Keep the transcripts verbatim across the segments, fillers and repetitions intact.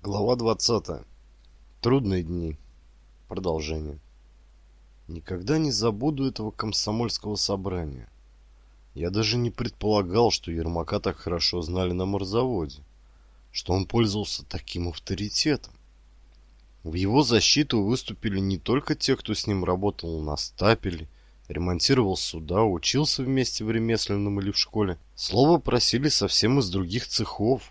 Глава двадцатая. Трудные дни. Продолжение. Никогда не забуду этого комсомольского собрания. Я даже не предполагал, что Ермака так хорошо знали на морзаводе, что он пользовался таким авторитетом. В его защиту выступили не только те, кто с ним работал на стапеле, ремонтировал суда, учился вместе в ремесленном или в школе. Слово просили совсем из других цехов.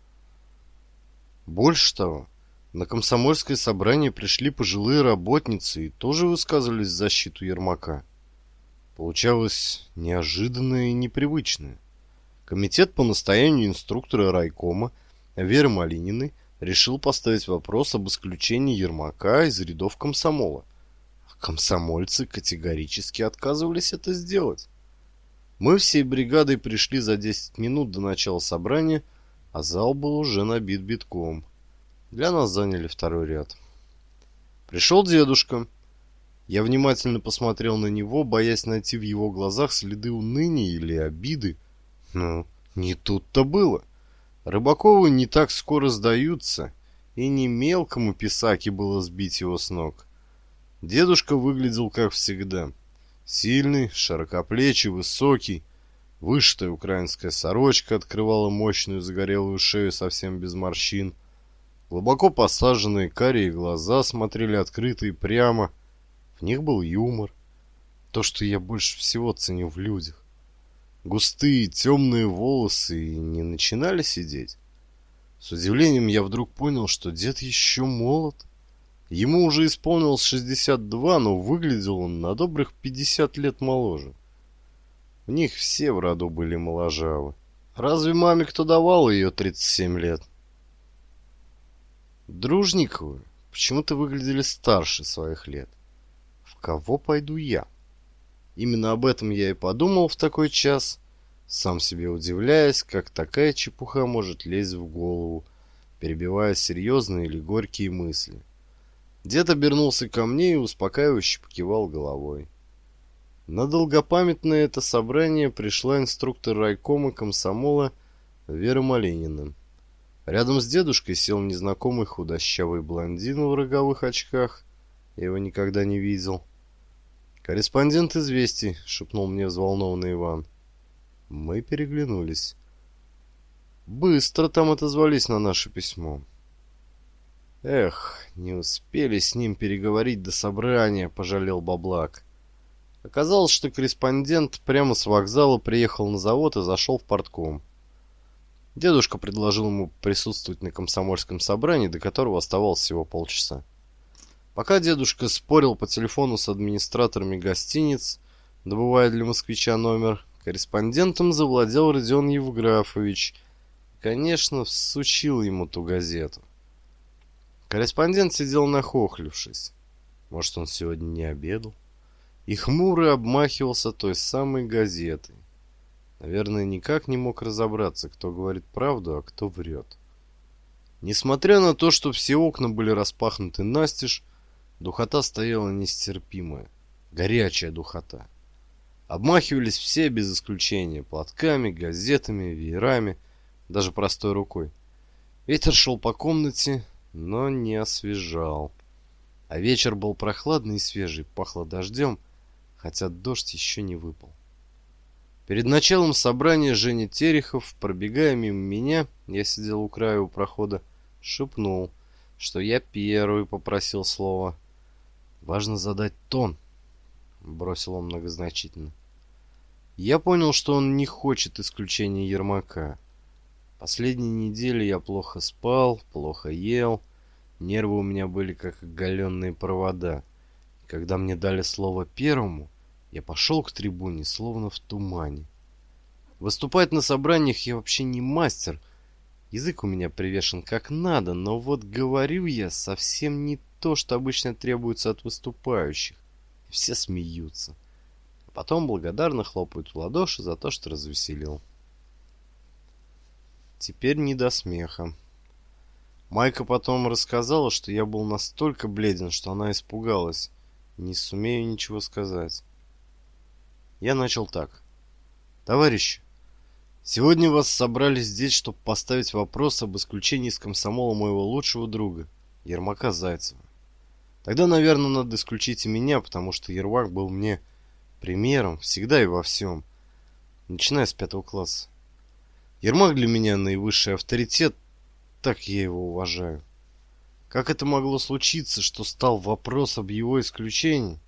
Больше того, на комсомольское собрание пришли пожилые работницы и тоже высказывались в защиту Ермака. Получалось неожиданное и непривычное. Комитет по настоянию инструктора райкома Веры Малининой решил поставить вопрос об исключении Ермака из рядов комсомола. А комсомольцы категорически отказывались это сделать. Мы всей бригадой пришли за десять минут до начала собрания, а зал был уже набит битком. Для нас заняли второй ряд. Пришел дедушка. Я внимательно посмотрел на него, боясь найти в его глазах следы уныния или обиды. Но не тут-то было. Рыбаковы не так скоро сдаются, и не мелкому писаке было сбить его с ног. Дедушка выглядел как всегда. Сильный, широкоплечий, высокий. Вышитая украинская сорочка открывала мощную загорелую шею совсем без морщин. Глубоко посаженные карие глаза смотрели открыто и прямо. В них был юмор. То, что я больше всего ценю в людях. Густые темные волосы и не начинали сидеть. С удивлением я вдруг понял, что дед еще молод. Ему уже исполнилось шестьдесят два, но выглядел он на добрых пятьдесят лет моложе. У них все в роду были моложавы. Разве маме кто давал ее тридцать семь лет? Дружниковы почему-то выглядели старше своих лет. В кого пойду я? Именно об этом я и подумал в такой час, сам себе удивляясь, как такая чепуха может лезть в голову, перебивая серьезные или горькие мысли. Дед обернулся ко мне и успокаивающе покивал головой. На долгопамятное это собрание пришла инструктор райкома комсомола Вера Малинина. Рядом с дедушкой сел незнакомый худощавый блондин в роговых очках. Я его никогда не видел. «Корреспондент «Известий», — шепнул мне взволнованный Иван. Мы переглянулись. Быстро там отозвались на наше письмо. Эх, не успели с ним переговорить до собрания, пожалел Баблак. Оказалось, что корреспондент прямо с вокзала приехал на завод и зашел в партком. Дедушка предложил ему присутствовать на комсомольском собрании, до которого оставалось всего полчаса. Пока дедушка спорил по телефону с администраторами гостиниц, добывая для москвича номер, корреспондентом завладел Родион Евграфович. Конечно, всучил ему ту газету. Корреспондент сидел нахохлившись. Может, он сегодня не обедал? И хмуро обмахивался той самой газетой. Наверное, никак не мог разобраться, кто говорит правду, а кто врет. Несмотря на то, что все окна были распахнуты настежь, духота стояла нестерпимая, горячая духота. Обмахивались все без исключения платками, газетами, веерами, даже простой рукой. Ветер шел по комнате, но не освежал. А вечер был прохладный и свежий, пахло дождем, хотя дождь еще не выпал. Перед началом собрания Женя Терехов, пробегая мимо меня, я сидел у края у прохода, шепнул, что я первый попросил слова. «Важно задать тон», — бросил он многозначительно. Я понял, что он не хочет исключения Ермака. Последние недели я плохо спал, плохо ел, нервы у меня были как оголенные провода. И когда мне дали слово первому, я пошел к трибуне, словно в тумане. Выступать на собраниях я вообще не мастер. Язык у меня привешен как надо, но вот говорю я совсем не то, что обычно требуется от выступающих. Все смеются. А потом благодарно хлопают в ладоши за то, что развеселил. Теперь не до смеха. Майка потом рассказала, что я был настолько бледен, что она испугалась. Не сумею ничего сказать. Я начал так. Товарищи, Сегодня вас собрали здесь, чтобы поставить вопрос об исключении из комсомола моего лучшего друга, Ермака Зайцева. Тогда, наверное, надо исключить и меня, потому что Ермак был мне примером всегда и во всем, начиная с пятого класса. Ермак для меня наивысший авторитет, так я его уважаю. Как это могло случиться, что стал вопрос об его исключении?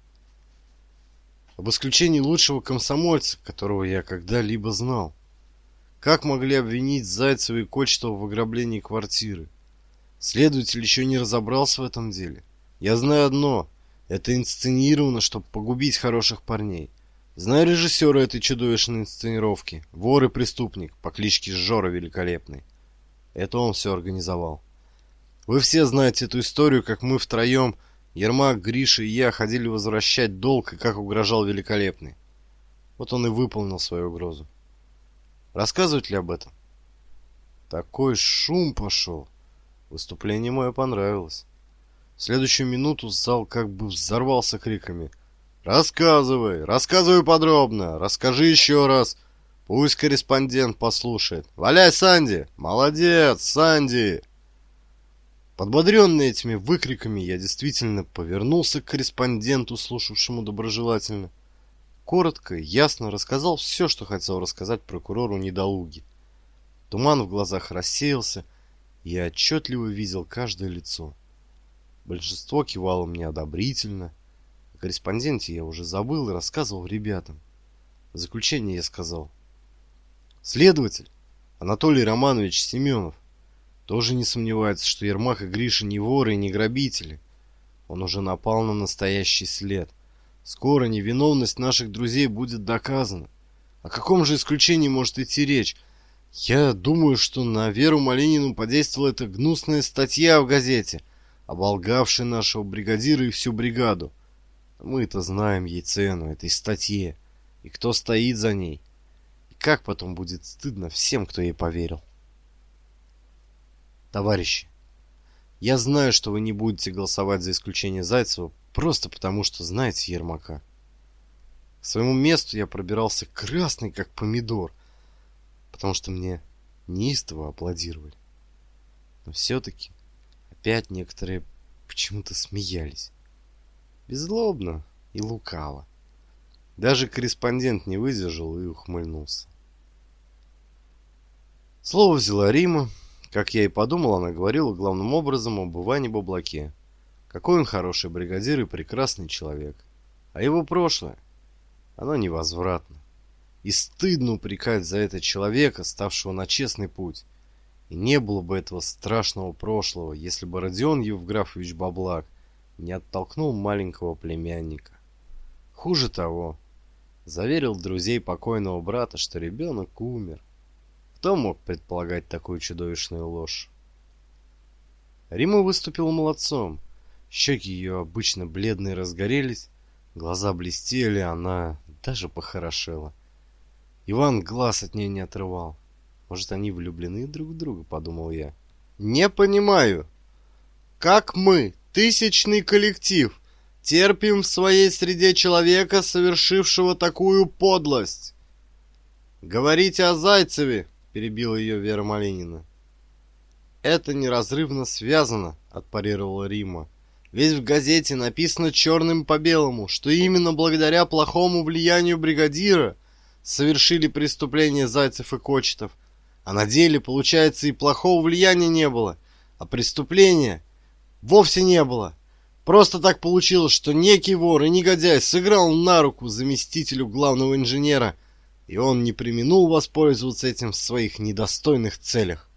Об исключении лучшего комсомольца, которого я когда-либо знал. Как могли обвинить Зайцева и Кочетова в ограблении квартиры? Следователь еще не разобрался в этом деле. Я знаю одно. Это инсценировано, чтобы погубить хороших парней. Знаю режиссера этой чудовищной инсценировки. Вор и преступник по кличке Жора Великолепный. Это он все организовал. Вы все знаете эту историю, как мы втроем, Ермак, Гриша и я, ходили возвращать долг, и как угрожал Великолепный. Вот он и выполнил свою угрозу. Рассказывать ли об этом? Такой шум пошел. Выступление мое понравилось. В следующую минуту зал как бы взорвался криками. «Рассказывай! Рассказывай подробно! Расскажи еще раз! Пусть корреспондент послушает! Валяй, Санди! Молодец, Санди!» Подбодренный этими выкриками, я действительно повернулся к корреспонденту, слушавшему доброжелательно. Коротко и ясно рассказал все, что хотел рассказать прокурору недолуги. Туман в глазах рассеялся, и я отчетливо видел каждое лицо. Большинство кивало мне одобрительно. О корреспонденте я уже забыл и рассказывал ребятам. В заключение я сказал: следователь Анатолий Романович Семенов тоже не сомневается, что Ермак и Гриша не воры и не грабители. Он уже напал на настоящий след. Скоро невиновность наших друзей будет доказана. О каком же исключении может идти речь? Я думаю, что на Веру Малинину подействовала эта гнусная статья в газете, оболгавшая нашего бригадира и всю бригаду. Мы-то знаем ей цену, этой статье, и кто стоит за ней. И как потом будет стыдно всем, кто ей поверил. Товарищи, я знаю, что вы не будете голосовать за исключение Зайцева, просто потому, что знаете Ермака. К своему месту я пробирался красный, как помидор, потому что мне неистово аплодировали. Но все-таки опять некоторые почему-то смеялись. Беззлобно и лукаво. Даже корреспондент не выдержал и ухмыльнулся. Слово взяла Рима. Как я и подумал, она говорила главным образом об Иване Баблаке. Какой он хороший бригадир и прекрасный человек. А его прошлое, оно невозвратно. И стыдно упрекать за это человека, ставшего на честный путь. И не было бы этого страшного прошлого, если бы Родион Евграфович Баблак не оттолкнул маленького племянника. Хуже того, заверил друзей покойного брата, что ребенок умер. Кто мог предполагать такую чудовищную ложь? Рима выступила молодцом. Щеки ее обычно бледные разгорелись, глаза блестели, она даже похорошела. Иван глаз от нее не отрывал. Может, они влюблены друг в друга, подумал я. Не понимаю, как мы, тысячный коллектив, терпим в своей среде человека, совершившего такую подлость. Говорите о Зайцеве, перебила ее Вера Малинина. Это неразрывно связано, отпарировала Рима. Ведь в газете написано черным по белому, что именно благодаря плохому влиянию бригадира совершили преступление Зайцев и Кочетов. А на деле, получается, и плохого влияния не было, а преступления вовсе не было. Просто так получилось, что некий вор и негодяй сыграл на руку заместителю главного инженера, и он не преминул воспользоваться этим в своих недостойных целях.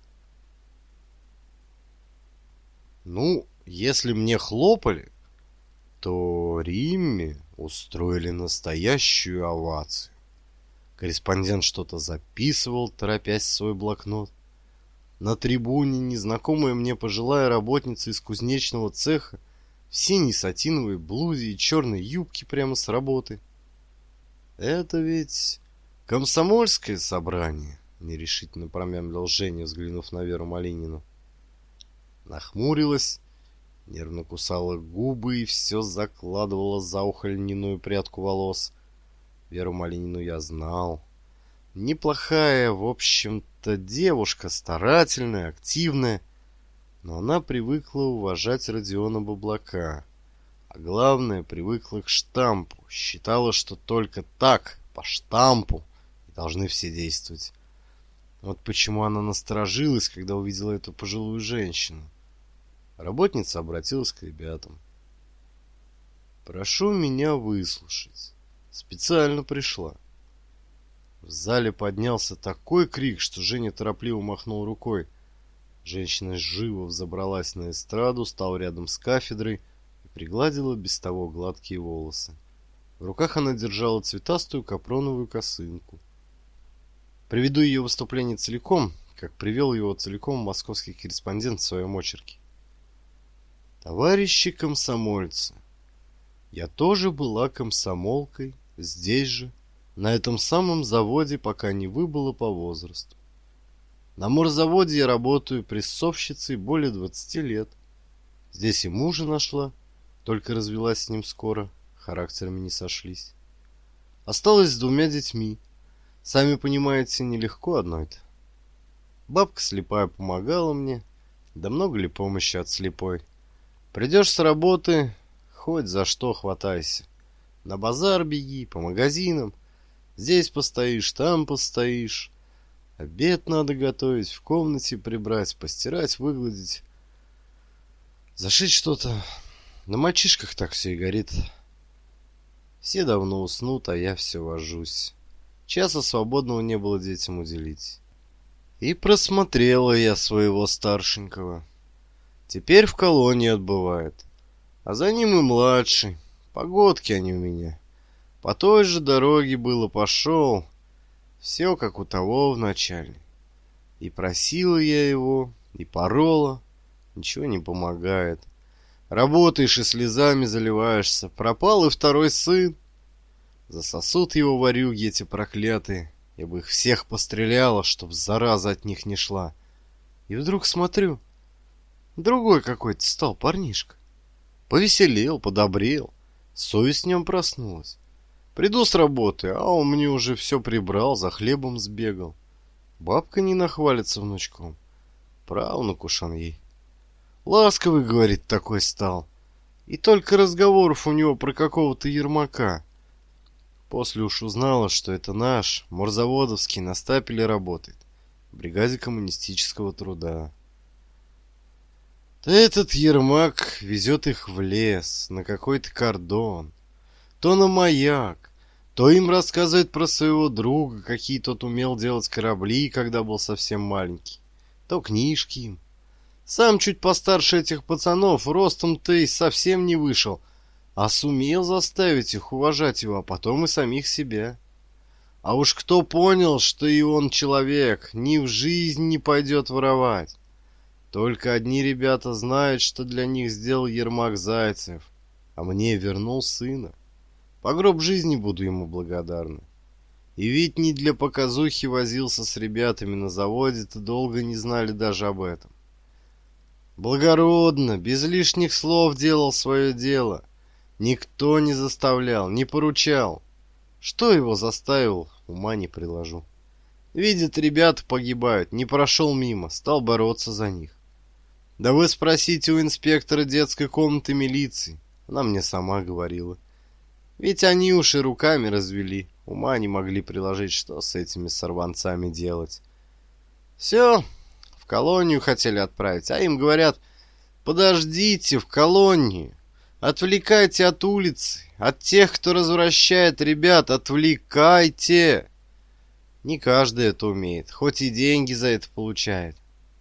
Ну, если мне хлопали, то Римме устроили настоящую овацию. Корреспондент что-то записывал, торопясь в свой блокнот. На трибуне незнакомая мне пожилая работница из кузнечного цеха в синей сатиновой блузе и черной юбке прямо с работы. Это ведь комсомольское собрание, нерешительно промямлил Женя, взглянув на Веру Малинину. Нахмурилась, нервно кусала губы и все закладывала за ухо льняную прядку волос. Веру Малинину я знал. неплохая, в общем-то, девушка, старательная, активная, но она привыкла уважать Родиона Баблака. А главное, привыкла к штампу, считала, что только так, по штампу, должны все действовать. Вот почему она насторожилась, когда увидела эту пожилую женщину. Работница обратилась к ребятам. «Прошу меня выслушать. Специально пришла». В зале поднялся такой крик, что Женя торопливо махнул рукой. Женщина живо взобралась на эстраду, стала рядом с кафедрой и пригладила без того гладкие волосы. В руках она держала цветастую капроновую косынку. Приведу ее выступление целиком, как привел его целиком московский корреспондент в своем очерке. Товарищи комсомольцы, я тоже была комсомолкой здесь же, на этом самом заводе, пока не выбыла по возрасту. На морзаводе я работаю прессовщицей более двадцати лет. Здесь и мужа нашла, только развелась с ним скоро, характерами не сошлись. Осталась с двумя детьми. Сами понимаете, нелегко одной-то. Бабка слепая помогала мне, да много ли помощи от слепой. Придешь с работы, хоть за что хватайся. На базар беги, по магазинам. Здесь постоишь, там постоишь. Обед надо готовить, в комнате прибрать, постирать, выгладить. Зашить что-то. На мальчишках так все и горит. Все давно уснут, а я все вожусь. Часа свободного не было детям уделить. И просмотрела я своего старшенького. Теперь в колонии отбывает. А за ним и младший. Погодки они у меня. По той же дороге было пошел. Все как у того вначале. И просила я его, и порола. Ничего не помогает. Работаешь и слезами заливаешься. Пропал и второй сын. Засосут его ворюги эти проклятые. Я бы их всех постреляла, чтоб зараза от них не шла. И вдруг смотрю, другой какой-то стал парнишка. Повеселел, подобрел. Совесть в нем проснулась. Приду с работы, а он мне уже все прибрал, за хлебом сбегал. Бабка не нахвалится внучком. Правнук уж он ей. Ласковый, говорит, такой стал. И только разговоров у него про какого-то Ермака. После уж узнала, что это наш, морзаводовский, на стапеле работает. В бригаде коммунистического труда. Да этот Ермак везет их в лес, на какой-то кордон. То на маяк, то им рассказывает про своего друга, какие тот умел делать корабли, когда был совсем маленький. То книжки им. Сам чуть постарше этих пацанов, ростом-то и совсем не вышел, а сумел заставить их уважать его, а потом и самих себя. А уж кто понял, что и он человек, ни в жизнь не пойдет воровать. Только одни ребята знают, что для них сделал Ермак Зайцев, а мне вернул сына. По гроб жизни буду ему благодарна. И ведь не для показухи возился с ребятами на заводе-то, долго не знали даже об этом. Благородно, без лишних слов делал свое дело. Никто не заставлял, не поручал. Что его заставил, ума не приложу. Видит, ребята погибают, не прошел мимо, стал бороться за них. Да вы спросите у инспектора детской комнаты милиции. Она мне сама говорила. Ведь они уж и руками развели. Ума не могли приложить, что с этими сорванцами делать. Все, в колонию хотели отправить, а им говорят: подождите в колонии. Отвлекайте от улицы, от тех, кто развращает ребят, отвлекайте. Не каждый это умеет, хоть и деньги за это получает.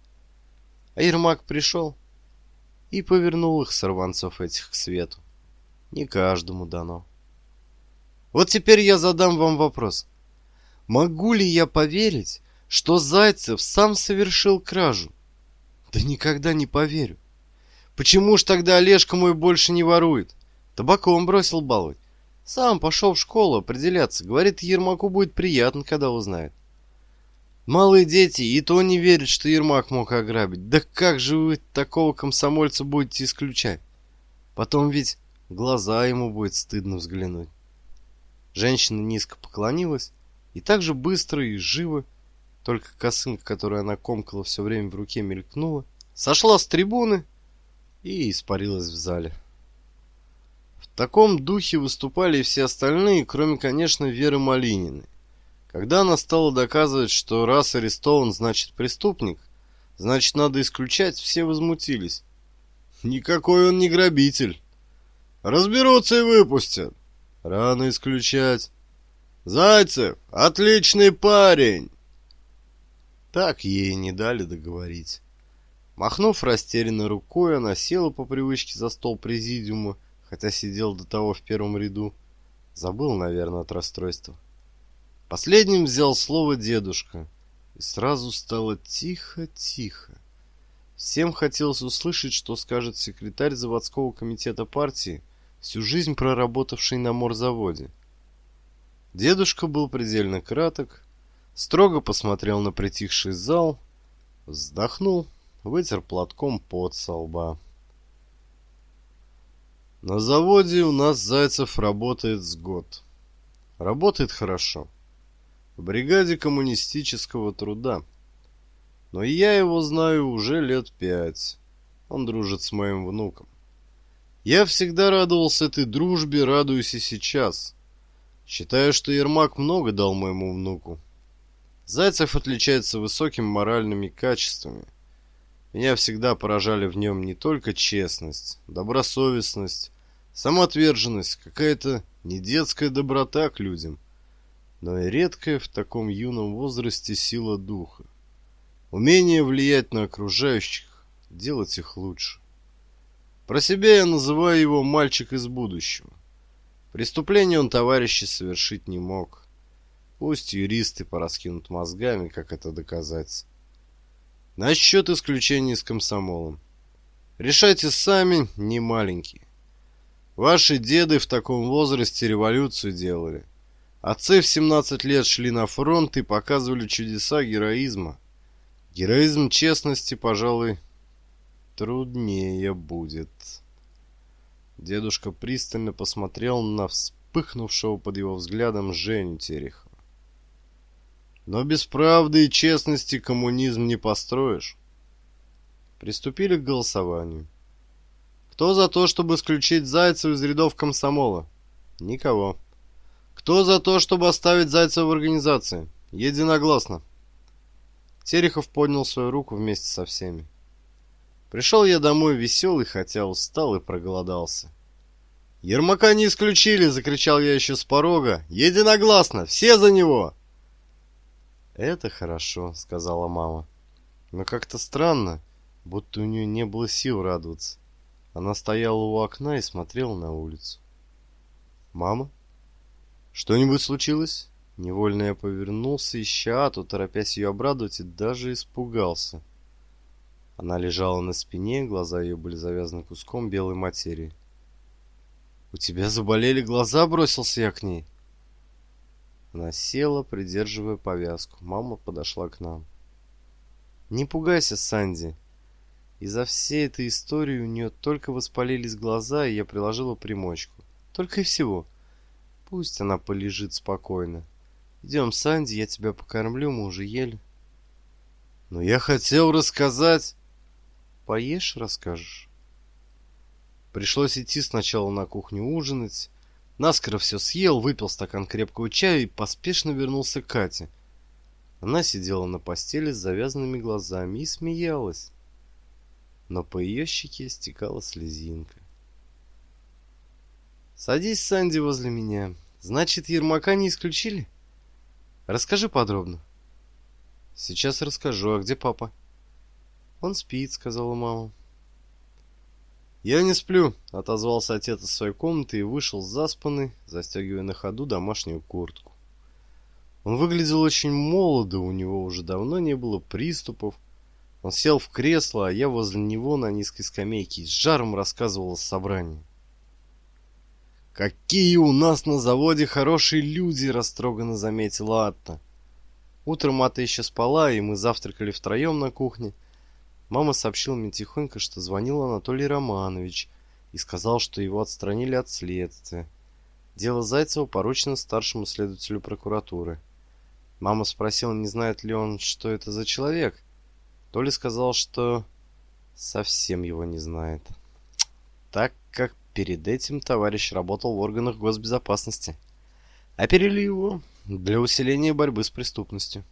А Ермак пришел и повернул их, сорванцов этих, к свету. Не каждому дано. Вот теперь я задам вам вопрос. Могу ли я поверить, что Зайцев сам совершил кражу? Да никогда не поверю. Почему ж тогда Олежка мой больше не ворует? Табаком бросил баловать. Сам пошел в школу определяться. Говорит, Ермаку будет приятно, когда узнает. Малые дети и то не верят, что Ермак мог ограбить. Да как же вы такого комсомольца будете исключать? Потом ведь в глаза ему будет стыдно взглянуть. Женщина низко поклонилась И так же быстро и живо, только косынка, которую она комкала все время в руке, мелькнула, сошла с трибуны и испарилась в зале. В таком духе выступали и все остальные, кроме, конечно, Веры Малининой. Когда она стала доказывать, что раз арестован, значит преступник, значит надо исключать, все возмутились. Никакой он не грабитель. Разберутся и выпустят. Рано исключать. Зайцев, отличный парень. Так ей не дали договорить. Махнув растерянно рукой, она села по привычке за стол президиума, хотя сидел до того в первом ряду. Забыл, наверное, от расстройства. Последним взял слово дедушка, и сразу стало тихо-тихо. Всем хотелось услышать, что скажет секретарь заводского комитета партии, всю жизнь проработавший на морзаводе. Дедушка был предельно краток, строго посмотрел на притихший зал, вздохнул, вытер платком пот со лба. На заводе у нас Зайцев работает с год. Работает хорошо. В бригаде коммунистического труда. Но я его знаю уже лет пять. Он дружит с моим внуком. Я всегда радовался этой дружбе, радуюсь и сейчас. Считаю, что Ермак много дал моему внуку. Зайцев отличается высокими моральными качествами. Меня всегда поражали в нем не только честность, добросовестность, самоотверженность, какая-то недетская доброта к людям, но и редкая в таком юном возрасте сила духа. Умение влиять на окружающих, делать их лучше. Про себя я называю его «мальчик из будущего». Преступление он, товарищи, совершить не мог. Пусть юристы пораскинут мозгами, как это доказать. Насчет исключения из комсомола. Решайте сами, не маленькие. Ваши деды в таком возрасте революцию делали. Отцы в семнадцать лет шли на фронт и показывали чудеса героизма. Героизм честности, пожалуй, труднее будет. Дедушка пристально посмотрел на вспыхнувшего под его взглядом Женю Терехова. Но без правды и честности коммунизм не построишь. Приступили к голосованию. Кто за то, чтобы исключить Зайцева из рядов комсомола? Никого. Кто за то, чтобы оставить Зайцева в организации? Единогласно. Терехов поднял свою руку вместе со всеми. Пришел я домой веселый, хотя устал и проголодался. «Ермака не исключили!» — закричал я еще с порога. «Единогласно! Все за него!» «Это хорошо», — сказала мама. Но как-то странно, будто у нее не было сил радоваться. Она стояла у окна и смотрела на улицу. «Мама? Что-нибудь случилось?» Невольно я повернулся, ища Ату, торопясь ее обрадовать, и даже испугался. Она лежала на спине, глаза ее были завязаны куском белой материи. «У тебя заболели глаза?» — бросился я к ней. Она села, придерживая повязку. Мама подошла к нам. «Не пугайся, Санди. Из-за всей этой истории у нее только воспалились глаза, и я приложила примочку. Только и всего. Пусть она полежит спокойно. Идем, Санди, я тебя покормлю, мы уже ели». «Но я хотел рассказать...» «Поешь, расскажешь». Пришлось идти сначала на кухню ужинать. Наскоро все съел, выпил стакан крепкого чая и поспешно вернулся к Кате. Она сидела на постели с завязанными глазами и смеялась. Но по ее щеке стекала слезинка. «Садись, Санди, возле меня. Значит, Ермака не исключили? Расскажи подробно». «Сейчас расскажу. А где папа?» «Он спит», — сказала мама. «Я не сплю», — отозвался отец из своей комнаты и вышел заспанный, застегивая на ходу домашнюю куртку. Он выглядел очень молодо, у него уже давно не было приступов. Он сел в кресло, а я возле него на низкой скамейке и с жаром рассказывал о собрании. «Какие у нас на заводе хорошие люди!» — растроганно заметила Атта. Утром Атта еще спала, и мы завтракали втроем на кухне. Мама сообщила мне тихонько, что звонил Анатолий Романович и сказал, что его отстранили от следствия. Дело Зайцева поручено старшему следователю прокуратуры. Мама спросила, не знает ли он, что это за человек. То ли сказал, что совсем его не знает, так как перед этим товарищ работал в органах госбезопасности. Оперили его для усиления борьбы с преступностью.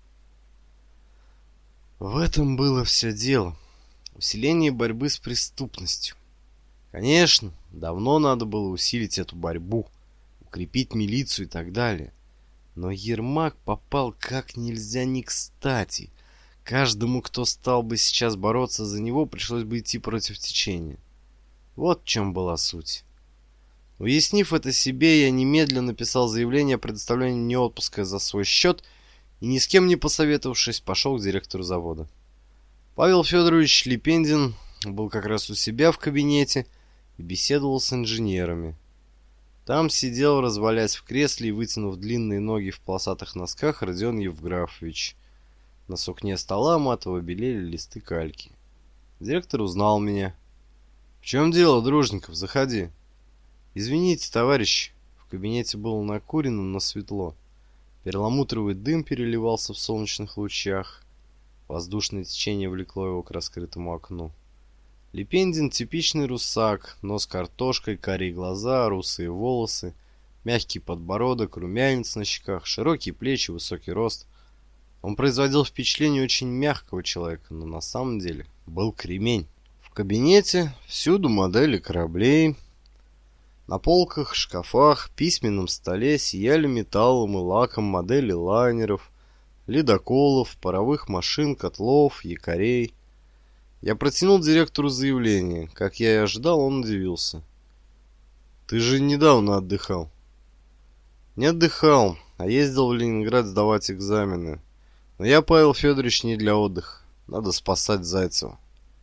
В этом было все дело. Усиление борьбы с преступностью. Конечно, давно надо было усилить эту борьбу, укрепить милицию и так далее. Но Ермак попал как нельзя не кстати. Каждому, кто стал бы сейчас бороться за него, пришлось бы идти против течения. Вот в чем была суть. Уяснив это себе, я немедленно написал заявление о предоставлении мне отпуска за свой счет и, ни с кем не посоветовавшись, пошел к директору завода. Павел Федорович Лепендин был как раз у себя в кабинете и беседовал с инженерами. Там сидел, развалясь в кресле и вытянув длинные ноги в полосатых носках, Родион Евграфович. На сукне стола матово белели листы кальки. Директор узнал меня. «В чем дело, Дружников? Заходи». «Извините, товарищ». В кабинете было накурено, но светло. Перламутровый дым переливался в солнечных лучах. Воздушное течение влекло его к раскрытому окну. Лепендин — типичный русак, нос картошкой, карие глаза, русые волосы, мягкий подбородок, румянец на щеках, широкие плечи, высокий рост. Он производил впечатление очень мягкого человека, но на самом деле был кремень. В кабинете всюду модели кораблей. На полках, шкафах, письменном столе сияли металлом и лаком модели лайнеров, ледоколов, паровых машин, котлов, якорей. Я протянул директору заявление. Как я и ожидал, он удивился. «Ты же недавно отдыхал». «Не отдыхал, а ездил в Ленинград сдавать экзамены. Но я, Павел Федорович, не для отдыха. Надо спасать Зайцева».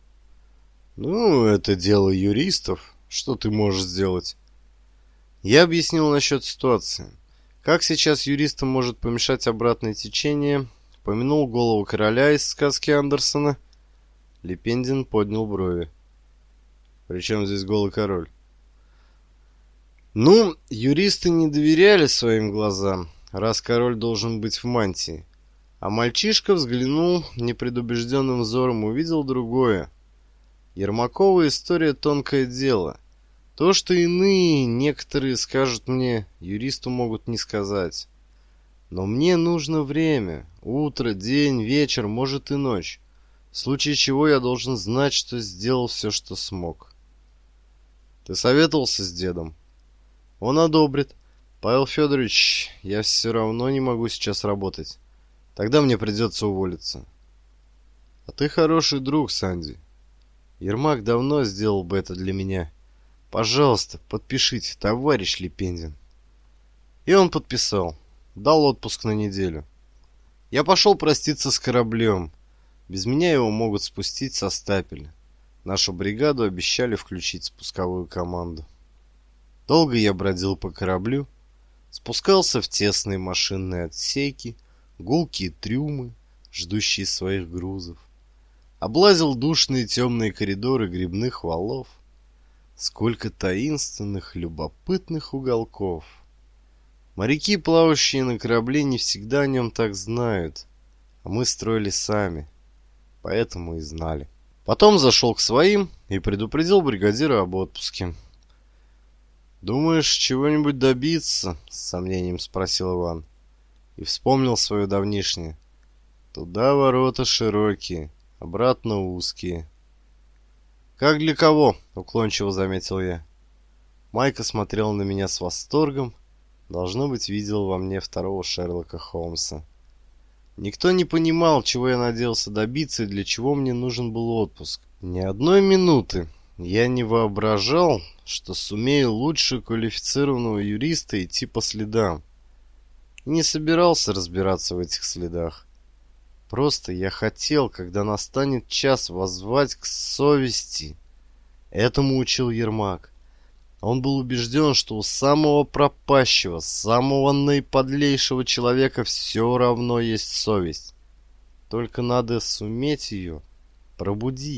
«Ну, это дело юристов. Что ты можешь сделать?» Я объяснил насчет ситуации. Как сейчас юристам может помешать обратное течение? Помянул голову короля из сказки Андерсона. Лепендин поднял брови. «При чем здесь голый король?» «Ну, юристы не доверяли своим глазам, раз король должен быть в мантии. А мальчишка взглянул непредубежденным взором, увидел другое. Ермакова история — тонкое дело. То, что иные, некоторые скажут мне, юристу могут не сказать. Но мне нужно время. Утро, день, вечер, может и ночь. В случае чего я должен знать, что сделал все, что смог». «Ты советовался с дедом?» «Он одобрит. Павел Федорович, я все равно не могу сейчас работать. Тогда мне придется уволиться». «А ты хороший друг, Санди. Ермак давно сделал бы это для меня. Пожалуйста, подпишите, товарищ Лепендин». И он подписал. Дал отпуск на неделю. Я пошел проститься с кораблем. Без меня его могут спустить со стапеля. Нашу бригаду обещали включить спусковую команду. Долго я бродил по кораблю, спускался в тесные машинные отсеки, гулкие трюмы, ждущие своих грузов. Облазил душные темные коридоры грибных валов. Сколько таинственных, любопытных уголков. Моряки, плавающие на корабле, не всегда о нем так знают, а мы строили сами, поэтому и знали. Потом зашел к своим и предупредил бригадира об отпуске. «Думаешь, чего-нибудь добиться?» — с сомнением спросил Иван. И вспомнил свое давнишнее. «Туда ворота широкие, обратно узкие». «Как для кого?» — уклончиво заметил я. Майка смотрел на меня с восторгом. Должно быть, видел во мне второго Шерлока Холмса. Никто не понимал, чего я надеялся добиться и для чего мне нужен был отпуск. Ни одной минуты я не воображал, что сумею лучше квалифицированного юриста идти по следам. И не собирался разбираться в этих следах. Просто я хотел, когда настанет час, воззвать к совести. Этому учил Ермак. Он был убежден, что у самого пропащего, самого наиподлейшего человека все равно есть совесть. Только надо суметь ее пробудить.